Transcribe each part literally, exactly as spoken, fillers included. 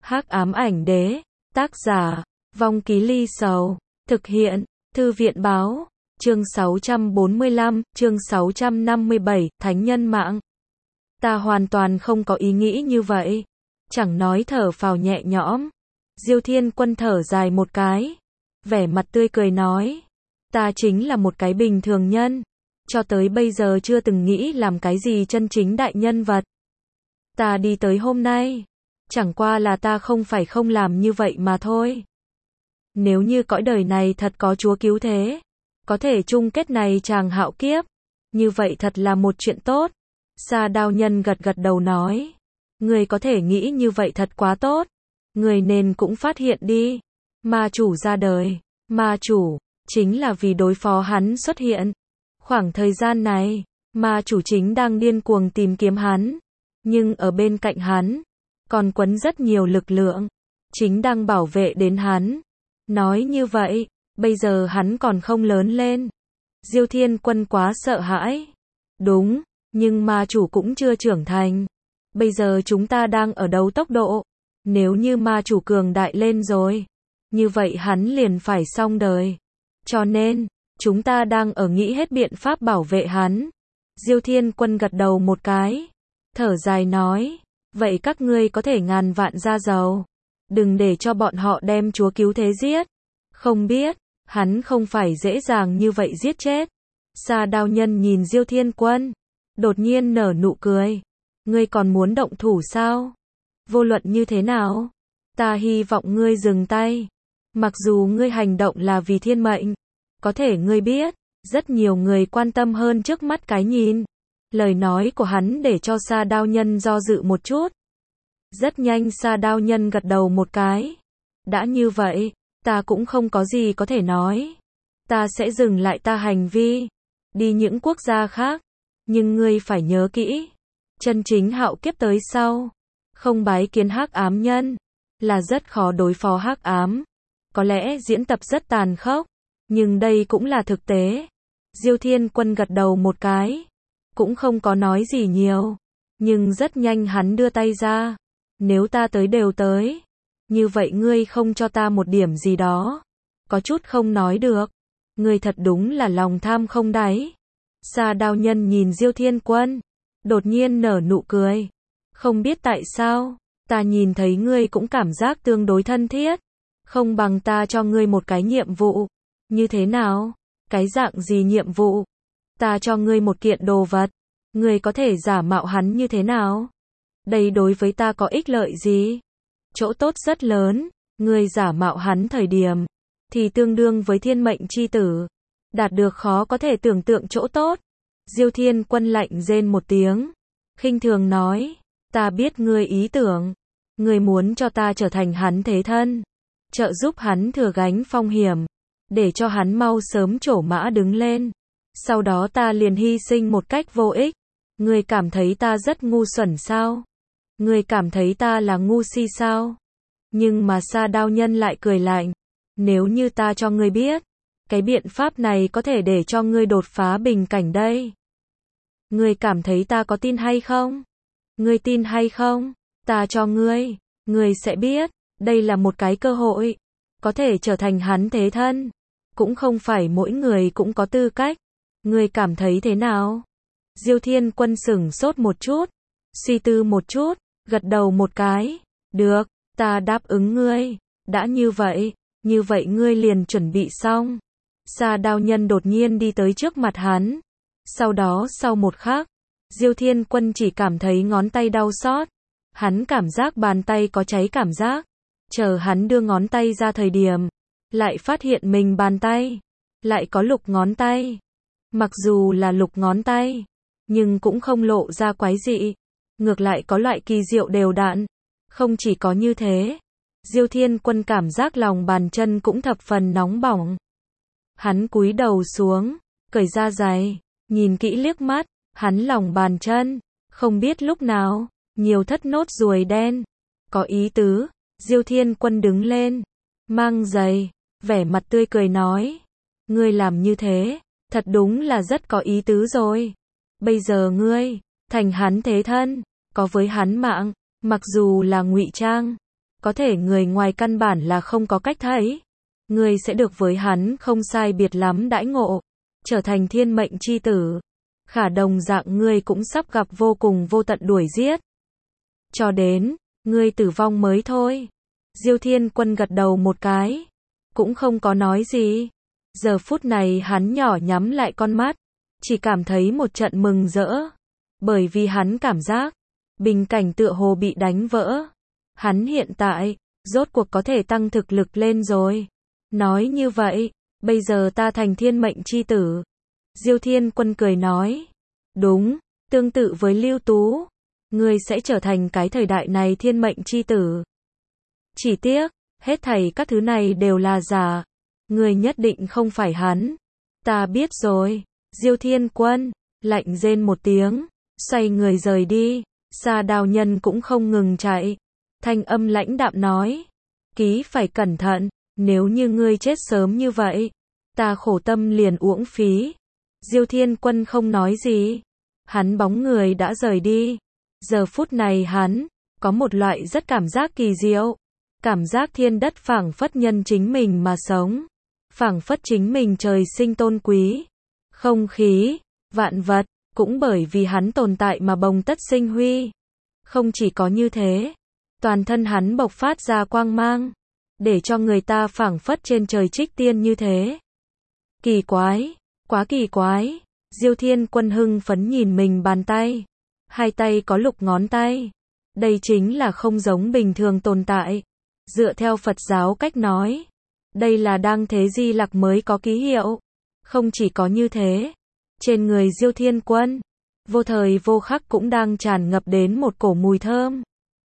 Hắc ám ảnh đế, tác giả, Vong Ký Ly Sầu, thực hiện, Thư viện báo, chương sáu trăm bốn mươi lăm, chương sáu trăm năm mươi bảy, Thánh nhân mạng. Ta hoàn toàn không có ý nghĩ như vậy. Chẳng nói thở phào nhẹ nhõm. Diêu Thiên Quân thở dài một cái. Vẻ mặt tươi cười nói. Ta chính là một cái bình thường nhân. Cho tới bây giờ chưa từng nghĩ làm cái gì chân chính đại nhân vật. Ta đi tới hôm nay. Chẳng qua là ta không phải không làm như vậy mà thôi. Nếu như cõi đời này thật có Chúa cứu thế, có thể chung kết này chàng hạo kiếp, như vậy thật là một chuyện tốt. Sa Đao Nhân gật gật đầu nói. Người có thể nghĩ như vậy thật quá tốt. Người nên cũng phát hiện đi. Ma chủ ra đời. Ma chủ, chính là vì đối phó hắn xuất hiện. Khoảng thời gian này, ma chủ chính đang điên cuồng tìm kiếm hắn. Nhưng ở bên cạnh hắn, còn quấn rất nhiều lực lượng. Chính đang bảo vệ đến hắn. Nói như vậy, bây giờ hắn còn không lớn lên. Diêu Thiên Quân quá sợ hãi. Đúng, nhưng ma chủ cũng chưa trưởng thành. Bây giờ chúng ta đang ở đấu tốc độ. Nếu như ma chủ cường đại lên rồi, như vậy hắn liền phải xong đời. Cho nên, chúng ta đang ở nghĩ hết biện pháp bảo vệ hắn. Diêu Thiên Quân gật đầu một cái. Thở dài nói. Vậy các ngươi có thể ngàn vạn ra dầu. Đừng để cho bọn họ đem Chúa cứu thế giết. Không biết, hắn không phải dễ dàng như vậy giết chết. Sa Đao Nhân nhìn Diêu Thiên Quân. Đột nhiên nở nụ cười. Ngươi còn muốn động thủ sao? Vô luận như thế nào? Ta hy vọng ngươi dừng tay. Mặc dù ngươi hành động là vì thiên mệnh. Có thể ngươi biết, rất nhiều người quan tâm hơn trước mắt cái nhìn. Lời nói của hắn để cho Sa Đao Nhân do dự một chút. Rất nhanh Sa Đao Nhân gật đầu một cái. Đã như vậy, ta cũng không có gì có thể nói. Ta sẽ dừng lại ta hành vi. Đi những quốc gia khác. Nhưng ngươi phải nhớ kỹ. Chân chính hạo kiếp tới sau. Không bái kiến hắc ám nhân. Là rất khó đối phó hắc ám. Có lẽ diễn tập rất tàn khốc. Nhưng đây cũng là thực tế. Diêu Thiên Quân gật đầu một cái. Cũng không có nói gì nhiều. Nhưng rất nhanh hắn đưa tay ra. Nếu ta tới đều tới. Như vậy ngươi không cho ta một điểm gì đó. Có chút không nói được. Ngươi thật đúng là lòng tham không đáy. Sa Đao Nhân nhìn Diêu Thiên Quân. Đột nhiên nở nụ cười. Không biết tại sao. Ta nhìn thấy ngươi cũng cảm giác tương đối thân thiết. Không bằng ta cho ngươi một cái nhiệm vụ. Như thế nào? Cái dạng gì nhiệm vụ? Ta cho ngươi một kiện đồ vật. Ngươi có thể giả mạo hắn như thế nào? Đây đối với ta có ích lợi gì? Chỗ tốt rất lớn. Ngươi giả mạo hắn thời điểm. Thì tương đương với thiên mệnh chi tử. Đạt được khó có thể tưởng tượng chỗ tốt. Diêu Thiên Quân lạnh rên một tiếng. Khinh thường nói. Ta biết ngươi ý tưởng. Ngươi muốn cho ta trở thành hắn thế thân. Trợ giúp hắn thừa gánh phong hiểm. Để cho hắn mau sớm trổ mã đứng lên. Sau đó ta liền hy sinh một cách vô ích. Ngươi cảm thấy ta rất ngu xuẩn sao? Ngươi cảm thấy ta là ngu si sao? Nhưng mà Sa Đao Nhân lại cười lạnh. Nếu như ta cho ngươi biết. Cái biện pháp này có thể để cho ngươi đột phá bình cảnh đây. Ngươi cảm thấy ta có tin hay không? Ngươi tin hay không? Ta cho ngươi. Ngươi sẽ biết. Đây là một cái cơ hội. Có thể trở thành hắn thế thân. Cũng không phải mỗi người cũng có tư cách. Ngươi cảm thấy thế nào? Diêu Thiên Quân sửng sốt một chút. Suy tư một chút. Gật đầu một cái. Được, ta đáp ứng ngươi. Đã như vậy. Như vậy ngươi liền chuẩn bị xong. Sa Đao Nhân đột nhiên đi tới trước mặt hắn. Sau đó sau một khắc. Diêu Thiên Quân chỉ cảm thấy ngón tay đau xót. Hắn cảm giác bàn tay có cháy cảm giác. Chờ hắn đưa ngón tay ra thời điểm. Lại phát hiện mình bàn tay. Lại có lục ngón tay. Mặc dù là lục ngón tay. Nhưng cũng không lộ ra quái dị. Ngược lại có loại kỳ diệu đều đặn. Không chỉ có như thế. Diêu Thiên Quân cảm giác lòng bàn chân cũng thập phần nóng bỏng. Hắn cúi đầu xuống. Cởi ra giày. Nhìn kỹ liếc mắt. Hắn lòng bàn chân. Không biết lúc nào. Nhiều thất nốt ruồi đen. Có ý tứ. Diêu Thiên Quân đứng lên. Mang giày. Vẻ mặt tươi cười nói. Ngươi làm như thế. Thật đúng là rất có ý tứ rồi. Bây giờ ngươi. Thành hắn thế thân. Có với hắn mạng. Mặc dù là ngụy trang. có thể người ngoài căn bản là không có cách thấy. Ngươi sẽ được với hắn không sai biệt lắm đãi ngộ, trở thành thiên mệnh chi tử. Khả đồng dạng ngươi cũng sắp gặp vô cùng vô tận đuổi giết. Cho đến, ngươi tử vong mới thôi. Diêu Thiên Quân gật đầu một cái, cũng không có nói gì. Giờ phút này hắn nhỏ nhắm lại con mắt, chỉ cảm thấy một trận mừng rỡ. Bởi vì hắn cảm giác, bình cảnh tựa hồ bị đánh vỡ. Hắn hiện tại, rốt cuộc có thể tăng thực lực lên rồi. Nói như vậy, bây giờ ta thành thiên mệnh chi tử. Diêu Thiên Quân cười nói. Đúng, tương tự với Lưu Tú, ngươi sẽ trở thành cái thời đại này thiên mệnh chi tử. Chỉ tiếc, hết thảy các thứ này đều là giả. Ngươi nhất định không phải hắn. Ta biết rồi. Diêu Thiên Quân, lạnh rên một tiếng, xoay người rời đi. Sa Đào Nhân cũng không ngừng chạy. Thanh âm lãnh đạm nói. Ký phải cẩn thận, nếu như ngươi chết sớm như vậy, ta khổ tâm liền uổng phí. Diêu Thiên Quân không nói gì. Hắn bóng người đã rời đi. Giờ phút này hắn, có một loại rất cảm giác kỳ diệu. Cảm giác thiên đất phảng phất nhân chính mình mà sống. Phảng phất chính mình trời sinh tôn quý. Không khí, vạn vật, cũng bởi vì hắn tồn tại mà bồng tất sinh huy. Không chỉ có như thế, toàn thân hắn bộc phát ra quang mang, để cho người ta phảng phất trên trời trích tiên như thế. Kỳ quái, quá kỳ quái. Diêu Thiên Quân hưng phấn nhìn mình bàn tay. Hai tay có lục ngón tay. Đây chính là không giống bình thường tồn tại. Dựa theo Phật giáo cách nói, đây là đang thế di lặc mới có ký hiệu. Không chỉ có như thế, trên người Diêu Thiên Quân, vô thời vô khắc cũng đang tràn ngập đến một cổ mùi thơm.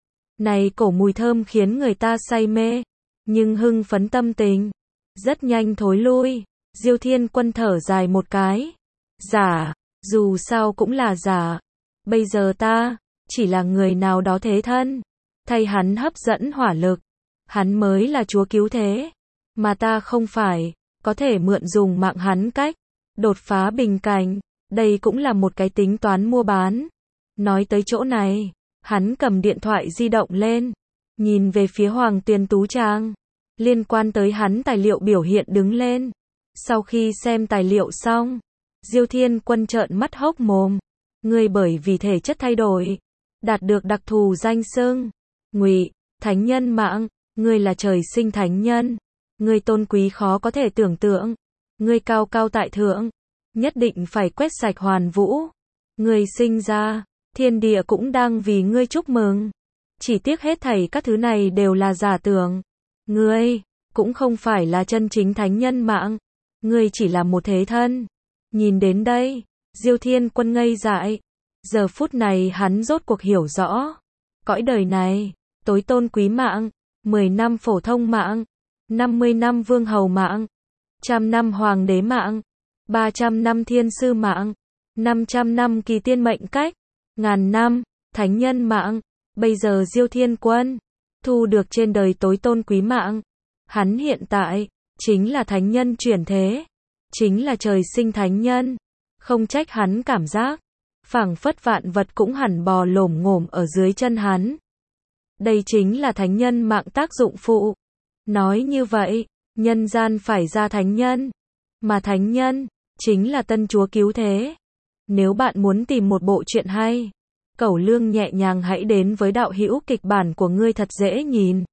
Này cổ mùi thơm khiến người ta say mê, nhưng hưng phấn tâm tình rất nhanh thối lui. Diêu Thiên Quân thở dài một cái. Giả, dù sao cũng là giả. Bây giờ ta, chỉ là người nào đó thế thân, thay hắn hấp dẫn hỏa lực. Hắn mới là chúa cứu thế, mà ta không phải, có thể mượn dùng mạng hắn cách đột phá bình cảnh. Đây cũng là một cái tính toán mua bán. Nói tới chỗ này, hắn cầm điện thoại di động lên, nhìn về phía Hoàng Tuyền Tú Trang. Liên quan tới hắn tài liệu biểu hiện đứng lên. Sau khi xem tài liệu xong, Diêu Thiên Quân trợn mắt hốc mồm. Ngươi bởi vì thể chất thay đổi, đạt được đặc thù danh xưng Ngụy Thánh Nhân mạng. Ngươi là trời sinh thánh nhân. Ngươi tôn quý khó có thể tưởng tượng. Ngươi cao cao tại thượng, nhất định phải quét sạch hoàn vũ. Ngươi sinh ra, thiên địa cũng đang vì ngươi chúc mừng. Chỉ tiếc hết thảy các thứ này đều là giả tưởng. Ngươi cũng không phải là chân chính thánh nhân mạng. Ngươi chỉ là một thế thân. Nhìn đến đây, Diêu Thiên Quân ngây dại. Giờ phút này hắn rốt cuộc hiểu rõ. Cõi đời này, tối tôn quý mạng, mười năm phổ thông mạng, năm mươi năm vương hầu mạng, trăm năm hoàng đế mạng, ba trăm năm thiên sư mạng, năm trăm năm kỳ tiên mệnh cách, ngàn năm thánh nhân mạng. Bây giờ Diêu Thiên Quân thu được trên đời tối tôn quý mạng. Hắn hiện tại chính là thánh nhân chuyển thế, chính là trời sinh thánh nhân. Không trách hắn cảm giác phảng phất vạn vật cũng hẳn bò lổm ngổm ở dưới chân hắn. Đây chính là thánh nhân mạng tác dụng phụ. Nói như vậy, nhân gian phải ra thánh nhân, mà thánh nhân chính là tân chúa cứu thế. Nếu bạn muốn tìm một bộ truyện hay, cẩu lương nhẹ nhàng hãy đến với đạo hữu kịch bản của ngươi thật dễ nhìn.